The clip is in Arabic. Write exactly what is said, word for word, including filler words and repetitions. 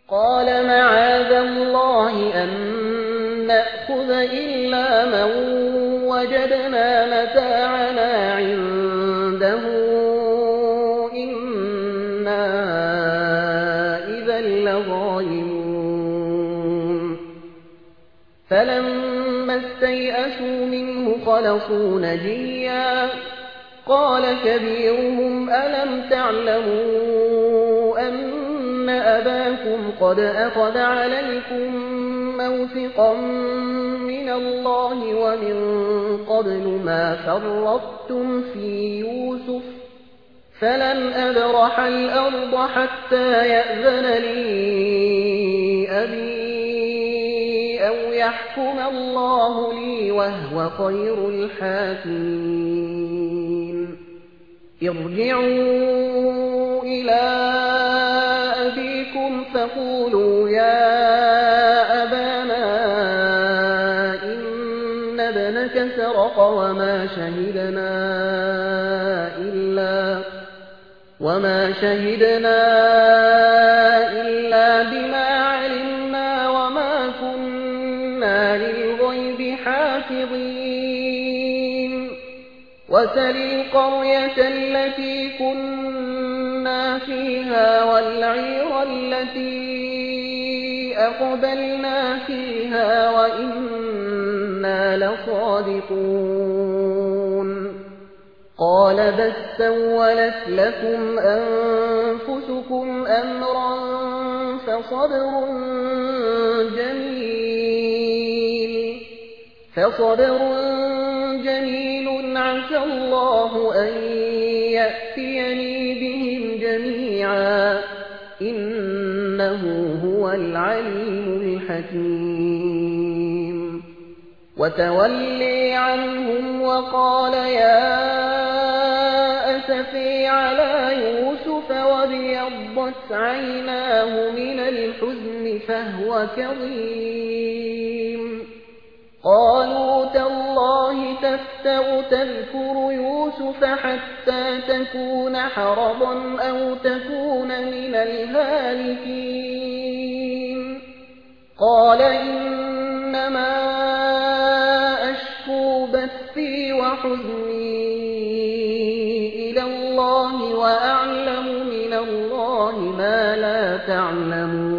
قال معاذ الله أن نأخذ إلا من وجدنا متاعنا عنده إنا إذا لظالمون فلما استيئسوا منه خلصوا نجيا قال كبيرهم ألم تعلموا أن أباكم قد أخذ عليكم موثقا من الله ومن قبل ما فرطتم في يوسف فلن أبرح الأرض حتى يأذن لي أبي أو يحكم الله لي وهو خير الحاكمين ارجعوا إلى أبيكم فقولوا يا أبانا إن ابنك سرق وما شهدنا إلا وما شهدنا إلا بما علمنا وما كنا للغيب حافظين وسل القرية التي كنا فيها والعير التي أقبلنا فيها وإنا لصادقون قال بل سولت لكم أنفسكم أمرا فصبر جميل فصبر جميل عسى الله أن يأتيني بهم جميعا إنه هو العليم الحكيم وتولي عنهم وقال يا أسفي على يوسف وابيضت عيناه من الحزن فهو كظيم قالوا تالله تفتأ تذكر يوسف حتى تكون حرضا أو تكون من الهالكين قال إنما أشكو بثي وحزني إلى الله وأعلم من الله ما لا تعلمون